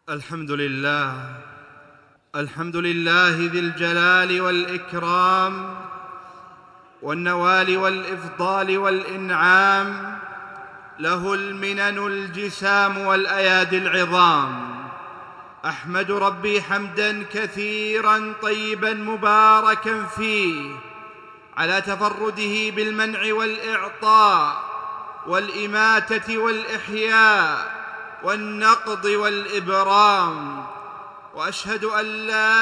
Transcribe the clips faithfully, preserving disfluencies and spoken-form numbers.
الحمد لله الحمد لله ذي الجلال والإكرام والنوال والإفضال والإنعام، له المنن الجسام والأيادي العظام. أحمد ربي حمداً كثيراً طيباً مباركاً فيه على تفرده بالمنع والإعطاء والإماتة والإحياء والنقض والإبرام، وأشهد أن لا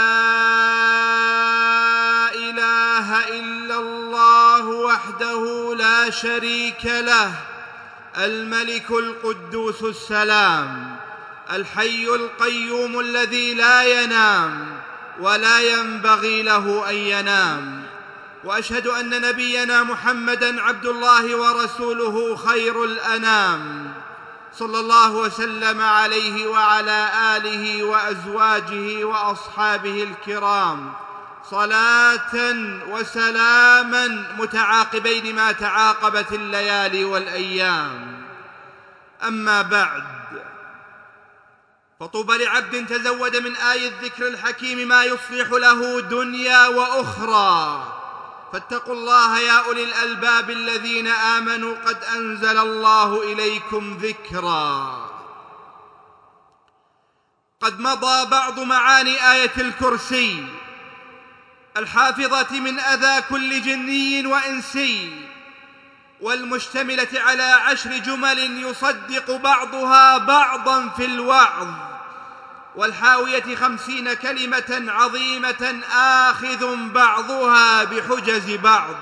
إله إلا الله وحده لا شريك له، الملك القدوس السلام، الحي القيوم الذي لا ينام ولا ينبغي له أن ينام. وأشهد أن نبينا محمدًا عبد الله ورسوله خير الأنام، صلى الله وسلم عليه وعلى آله وأزواجه وأصحابه الكرام صلاة وسلاما متعاقبين ما تعاقبت الليالي والأيام. أما بعد، فطوبى لعبد تزود من آي الذكر الحكيم ما يصلح له دنيا وأخرى. فاتقوا الله يا أولي الألباب الذين آمنوا، قد أنزل الله إليكم ذكرا. قد مضى بعض معاني آية الكرسي الحافظة من أذى كل جني وإنسي، والمشتملة على عشر جمل يصدق بعضها بعضا في الوعظ، والحاوية خمسين كلمة عظيمة آخذ بعضها بحجز بعض.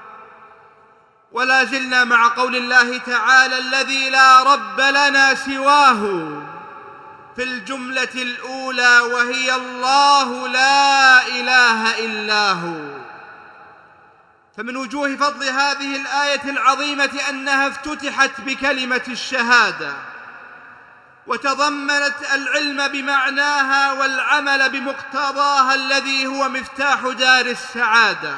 ولا زلنا مع قول الله تعالى: الذي لا رب لنا سواه، في الجملة الأولى وهي الله لا إله إلا هو. فمن وجوه فضل هذه الآية العظيمة أنها افتتحت بكلمة الشهادة، وتضمنت العلم بمعناها والعمل بمقتضاها الذي هو مفتاح دار السعادة.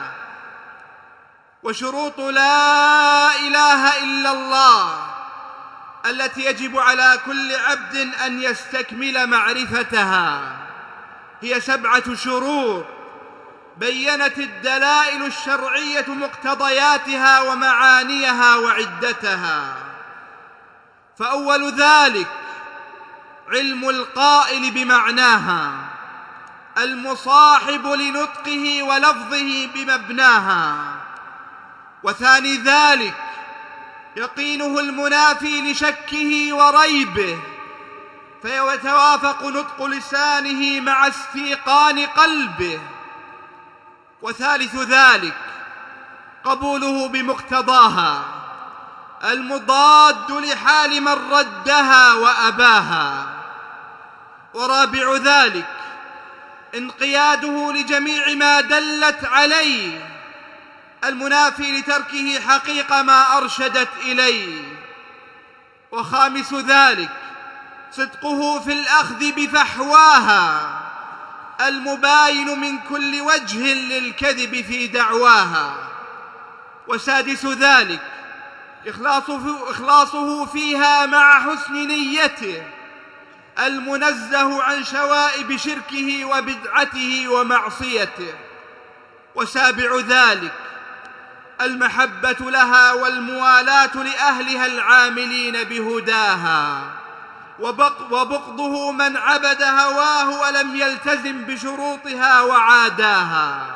وشروط لا إله إلا الله التي يجب على كل عبد أن يستكمل معرفتها هي سبعة شروط، بيّنت الدلائل الشرعية مقتضياتها ومعانيها وعدتها. فأول ذلك علم القائل بمعناها، المصاحب لنطقه ولفظه بمبناها. وثاني ذلك يقينه المنافي لشكه وريبه، فيتوافق نطق لسانه مع استيقان قلبه. وثالث ذلك قبوله بمقتضاها، المضاد لحال من ردها وأباها. ورابع ذلك انقياده لجميع ما دلت عليه، المنافي لتركه حقيق ما أرشدت إليه. وخامس ذلك صدقه في الأخذ بفحواها، المباين من كل وجه للكذب في دعواها. وسادس ذلك إخلاصه, إخلاصه فيها مع حسن نيته، المنزه عن شوائب شركه وبدعته ومعصيته. وسابع ذلك المحبة لها والموالاة لأهلها العاملين بهداها، وبغضه من عبد هواه ولم يلتزم بشروطها وعاداها.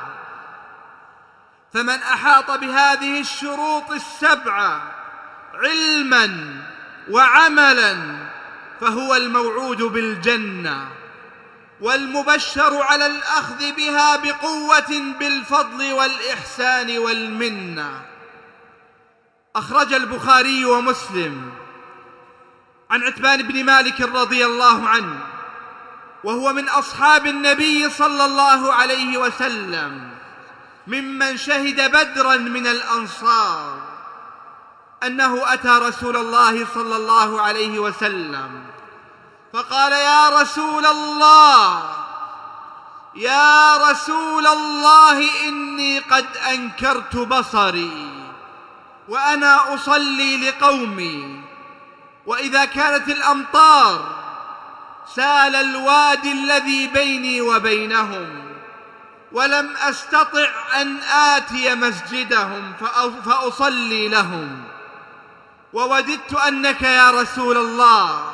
فمن أحاط بهذه الشروط السبعة علماً وعملاً فهو الموعود بالجنة، والمبشر على الأخذ بها بقوة بالفضل والإحسان والمنة. أخرج البخاري ومسلم عن عتبان بن مالك رضي الله عنه، وهو من أصحاب النبي صلى الله عليه وسلم ممن شهد بدراً من الأنصار، أنه أتى رسول الله صلى الله عليه وسلم فقال: يا رسول الله يا رسول الله إني قد أنكرت بصري وأنا أصلي لقومي، وإذا كانت الأمطار سال الوادي الذي بيني وبينهم، ولم أستطع أن آتي مسجدهم فأصلي لهم، ووددت أنك يا رسول الله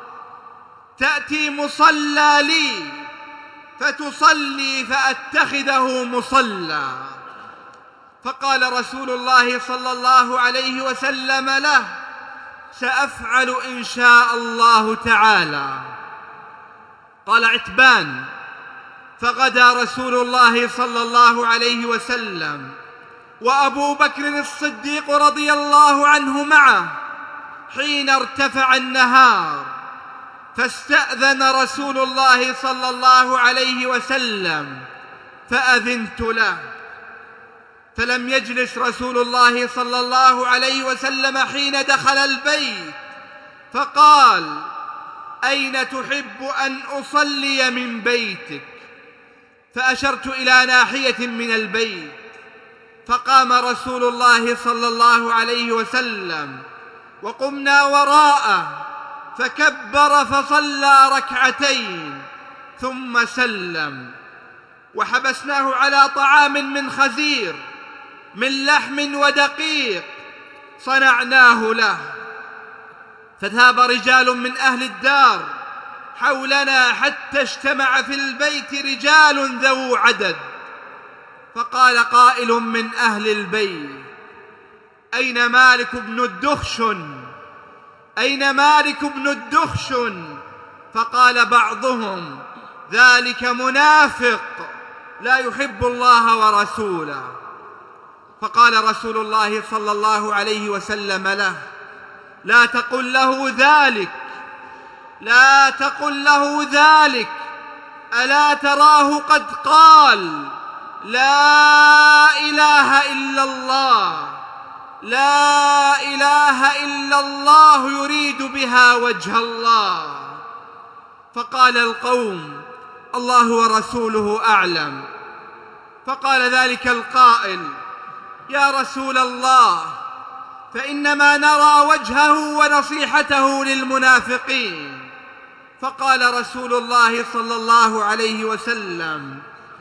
تأتي مصلى لي فتصلي فأتخذه مصلى. فقال رسول الله صلى الله عليه وسلم له: سأفعل إن شاء الله تعالى. قال عتبان: فغدا رسول الله صلى الله عليه وسلم وأبو بكر الصديق رضي الله عنه معه حين ارتفع النهار، فاستأذن رسول الله صلى الله عليه وسلم فأذنت له، فلم يجلس رسول الله صلى الله عليه وسلم حين دخل البيت، فقال: أين تحب أن أصلي من بيتك؟ فأشرت إلى ناحية من البيت، فقام رسول الله صلى الله عليه وسلم وقمنا وراءه، فكبر فصلى ركعتين ثم سلم، وحبسناه على طعام من خزير من لحم ودقيق صنعناه له. فذهب رجال من أهل الدار حولنا حتى اجتمع في البيت رجال ذو عدد، فقال قائل من أهل البيت: أين مالك بن الدخشن؟ أين مالك بن الدخشن؟ فقال بعضهم: ذلك منافق لا يحب الله ورسوله. فقال رسول الله صلى الله عليه وسلم له: لا تقل له ذلك، لا تقل له ذلك، ألا تراه قد قال: لا إله إلا الله، لا إله إلا الله يريد بها وجه الله. فقال القوم: الله ورسوله أعلم. فقال ذلك القائل: يا رسول الله، فإنما نرى وجهه ونصيحته للمنافقين. فقال رسول الله صلى الله عليه وسلم: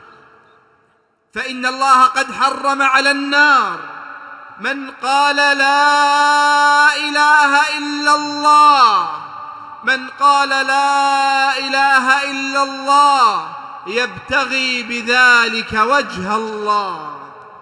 فإن الله قد حرم على النار من قال لا إله إلا الله، من قال لا إله إلا الله يبتغي بذلك وجه الله.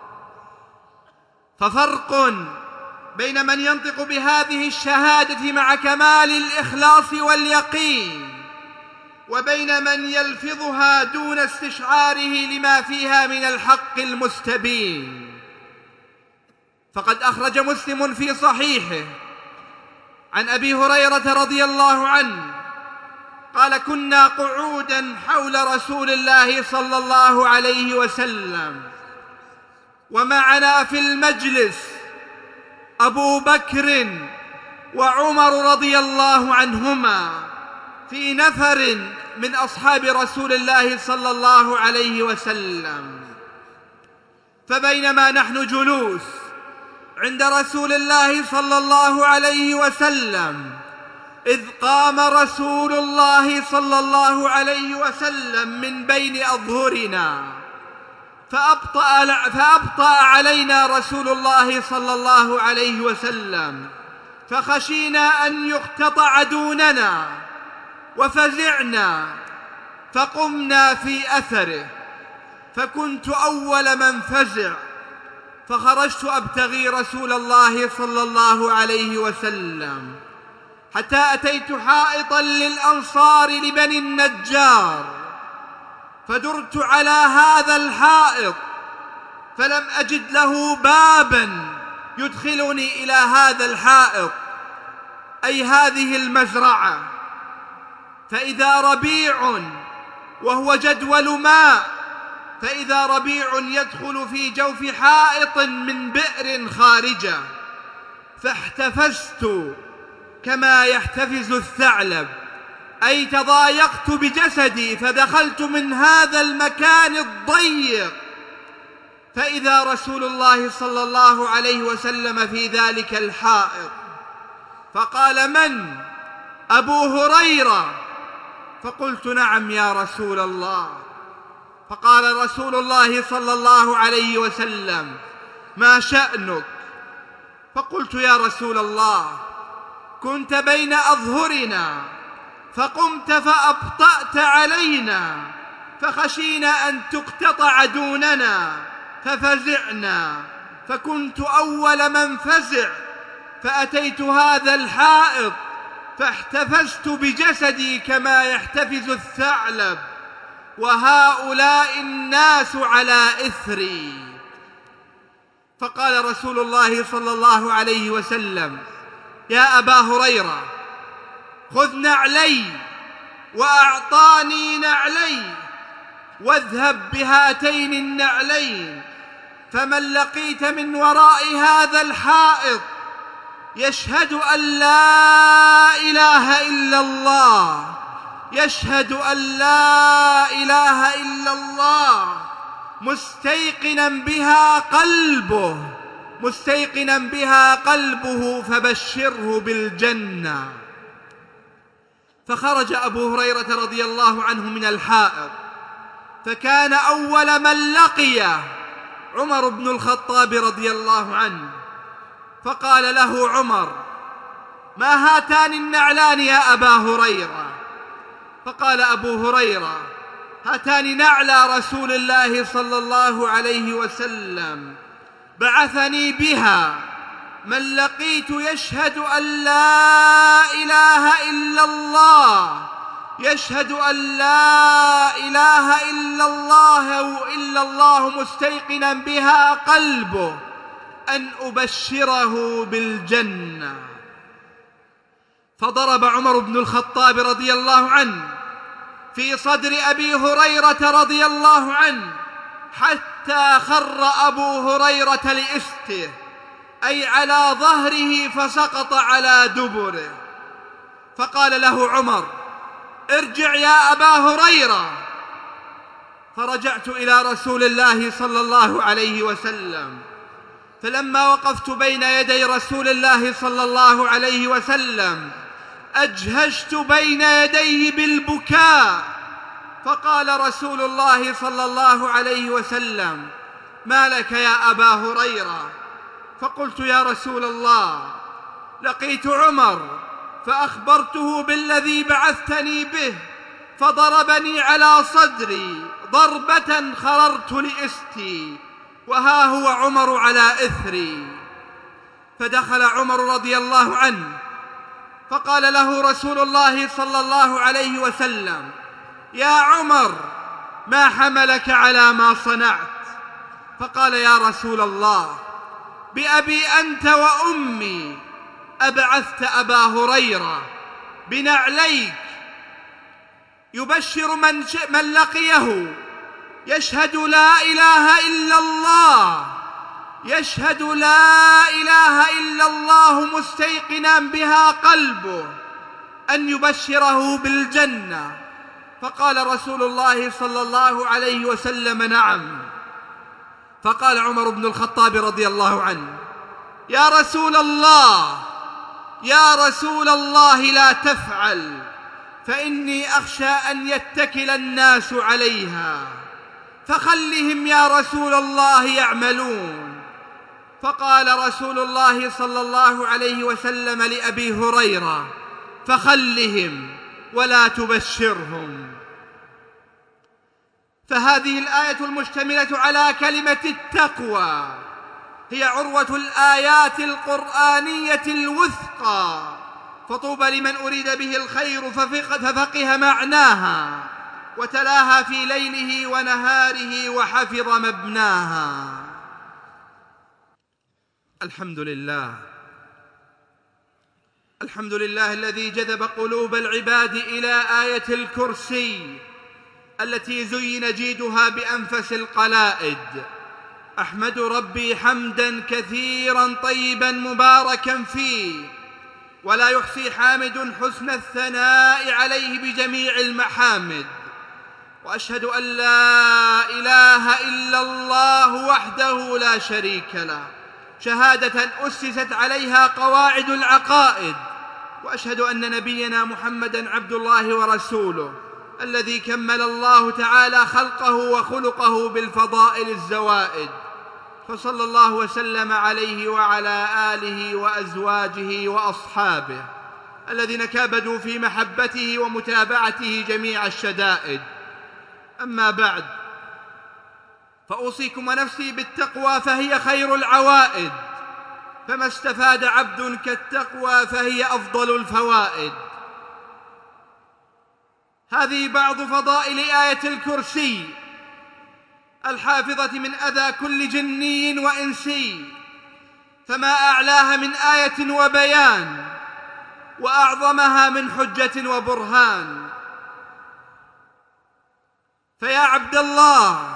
ففرق بين من ينطق بهذه الشهادة مع كمال الإخلاص واليقين، وبين من يلفظها دون استشعاره لما فيها من الحق المستبين. فقد أخرج مسلم في صحيحه عن أبي هريرة رضي الله عنه قال: كنا قعودا حول رسول الله صلى الله عليه وسلم، ومعنا في المجلس أبو بكر وعمر رضي الله عنهما في نفر من أصحاب رسول الله صلى الله عليه وسلم. فبينما نحن جلوس عند رسول الله صلى الله عليه وسلم إذ قام رسول الله صلى الله عليه وسلم من بين أظهرنا، فأبطأ, فأبطأ علينا رسول الله صلى الله عليه وسلم، فخشينا أن يقتطع دوننا وفزعنا، فقمنا في أثره، فكنت أول من فزع، فخرجت أبتغي رسول الله صلى الله عليه وسلم حتى أتيت حائطا للأنصار لبني النجار، فدرت على هذا الحائط فلم أجد له بابا يدخلني إلى هذا الحائط، أي هذه المزرعة، فإذا ربيع وهو جدول ماء، فإذا ربيع يدخل في جوف حائط من بئر خارجة، فاحتفزت كما يحتفز الثعلب، أي تضايقت بجسدي، فدخلت من هذا المكان الضيق، فإذا رسول الله صلى الله عليه وسلم في ذلك الحائط، فقال: من؟ أبو هريرة. فقلت: نعم يا رسول الله. فقال رسول الله صلى الله عليه وسلم: ما شأنك؟ فقلت: يا رسول الله، كنت بين أظهرنا فقمت فأبطأت علينا فخشينا أن تقتطع دوننا ففزعنا، فكنت أول من فزع، فأتيت هذا الحائط فاحتفزت بجسدي كما يحتفز الثعلب، وهؤلاء الناس على إثري. فقال رسول الله صلى الله عليه وسلم: يا أبا هريرة، خذ نعلي، وأعطاني نعلي، واذهب بهاتين النعلين، فمن لقيت من وراء هذا الحائط يشهد أن لا إله إلا الله يشهد أن لا إله إلا الله مستيقنا بها قلبه مستيقنا بها قلبه فبشره بالجنة. فخرج أبو هريرة رضي الله عنه من الحائط، فكان أول من لقيه عمر بن الخطاب رضي الله عنه، فقال له عمر: ما هاتان النعلان يا أبا هريرة؟ فقال أبو هريرة: هاتان نعلى رسول الله صلى الله عليه وسلم، بعثني بها من لقيت يشهد أن لا إله إلا الله يشهد أن لا إله إلا الله إلا الله مستيقنا بها قلبه أن أبشره بالجنة. فضرب عمر بن الخطاب رضي الله عنه في صدر أبي هريرة رضي الله عنه حتى خر أبو هريرة لإسته، أي على ظهره، فسقط على دبره. فقال له عمر: ارجع يا أبا هريرة. فرجعت إلى رسول الله صلى الله عليه وسلم، فلما وقفت بين يدي رسول الله صلى الله عليه وسلم أجهشت بين يديه بالبكاء، فقال رسول الله صلى الله عليه وسلم: ما لك يا أبا هريرة؟ فقلت: يا رسول الله، لقيت عمر فأخبرته بالذي بعثتني به، فضربني على صدري ضربة خررت لإستي، وها هو عمر على إثري. فدخل عمر رضي الله عنه، فقال له رسول الله صلى الله عليه وسلم: يا عمر، ما حملك على ما صنعت؟ فقال: يا رسول الله، بأبي أنت وأمي أبعثت أبا هريرة بنعليك يبشر من, من لقيه يشهد لا إله إلا الله يشهد لا إله إلا الله مستيقنا بها قلبه أن يبشره بالجنة. فقال رسول الله صلى الله عليه وسلم: نعم. فقال عمر بن الخطاب رضي الله عنه: يا رسول الله يا رسول الله لا تفعل، فإني أخشى أن يتكل الناس عليها، فخلهم يا رسول الله يعملون. فقال رسول الله صلى الله عليه وسلم لأبي هريرة: فخلهم ولا تبشرهم. فهذه الآية المشتملة على كلمة التقوى هي عروة الآيات القرآنية الوثقى، فطوبى لمن أريد به الخير ففقه معناها وتلاها في ليله ونهاره وحفظ مبناها. الحمد لله الحمد لله الذي جذب قلوب العباد إلى آية الكرسي التي زين جيدها بأنفس القلائد. أحمد ربي حمدا كثيرا طيبا مباركا فيه، ولا يحصي حامد حسن الثناء عليه بجميع المحامد، وأشهد أن لا إله إلا الله وحده لا شريك له، شهادة أسست عليها قواعد العقائد. وأشهد أن نبينا محمدا عبد الله ورسوله، الذي كمل الله تعالى خلقه وخلقه بالفضائل الزوائد، فصلى الله وسلم عليه وعلى آله وأزواجه وأصحابه الذين كابدوا في محبته ومتابعته جميع الشدائد. أما بعد، فأوصيكم ونفسي بالتقوى فهي خير العوائد، فما استفاد عبد كالتقوى فهي أفضل الفوائد. هذه بعض فضائل آية الكرسي الحافظة من أذى كل جني وإنسي، فما أعلاها من آية وبيان، وأعظمها من حجة وبرهان. فيا عبد الله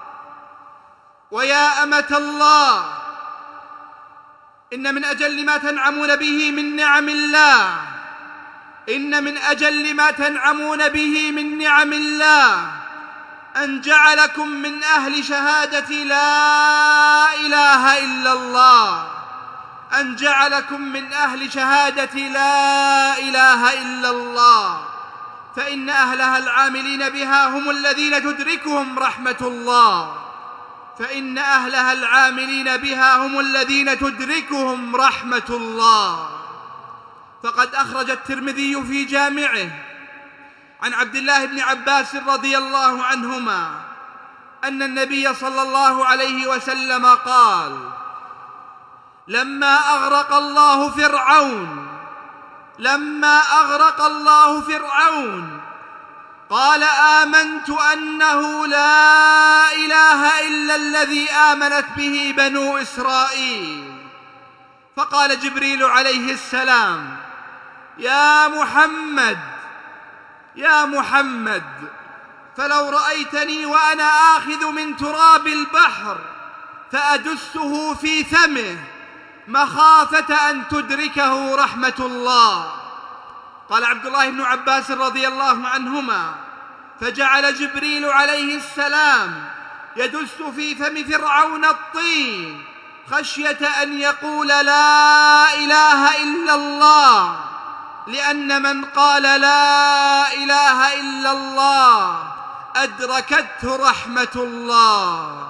ويا أمة الله، إن من أجل ما تنعمون به من نعم الله إن من أجل ما تنعمون به من نعم الله أن جعلكم من أهل شهادة لا إله إلا الله أن جعلكم من أهل شهادة لا إله إلا الله فإن أهلها العاملين بها هم الذين تدركهم رحمة الله فإن أهلها العاملين بها هم الذين تدركهم رحمة الله. فقد أخرج الترمذي في جامعه عن عبد الله بن عباس رضي الله عنهما أن النبي صلى الله عليه وسلم قال: لما أغرق الله فرعون لما أغرق الله فرعون قال: آمنت أنه لا إله إلا الذي آمنت به بنو إسرائيل. فقال جبريل عليه السلام: يا محمد يا محمد فلو رأيتني وأنا آخذ من تراب البحر فأدسه في فمه مخافة أن تدركه رحمة الله. قال عبد الله بن عباس رضي الله عنهما: فجعل جبريل عليه السلام يدس في فم فرعون الطين خشية أن يقول لا إله إلا الله، لأن من قال لا إله إلا الله أدركته رحمة الله.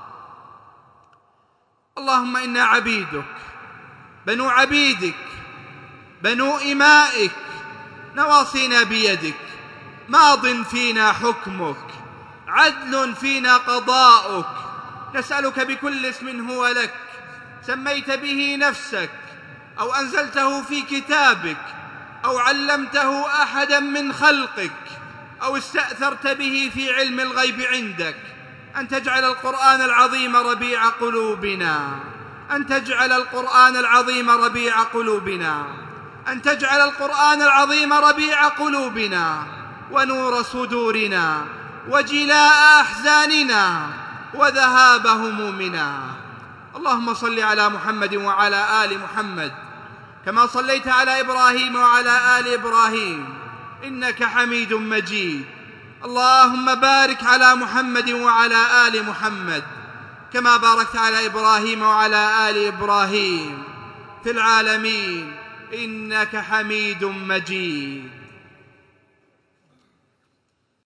اللهم إنا عبيدك بنو عبيدك بنو إمائك نواصينا بيدك، ماض فينا حكمك، عدل فينا قضاؤك، نسألك بكل اسم هو لك سميت به نفسك أو أنزلته في كتابك أو علمته أحدا من خلقك أو استأثرت به في علم الغيب عندك، أن تجعل القرآن العظيم ربيع قلوبنا أن تجعل القرآن العظيم ربيع قلوبنا أن تجعل القرآن العظيم ربيع قلوبنا ونور صدورنا وجلاء أحزاننا وذهاب همومنا. اللهم صل على محمد وعلى آل محمد كما صليت على إبراهيم وعلى آل إبراهيم إنك حميد مجيد. اللهم بارك على محمد وعلى آل محمد كما باركت على إبراهيم وعلى آل إبراهيم في العالمين إنك حميد مجيد.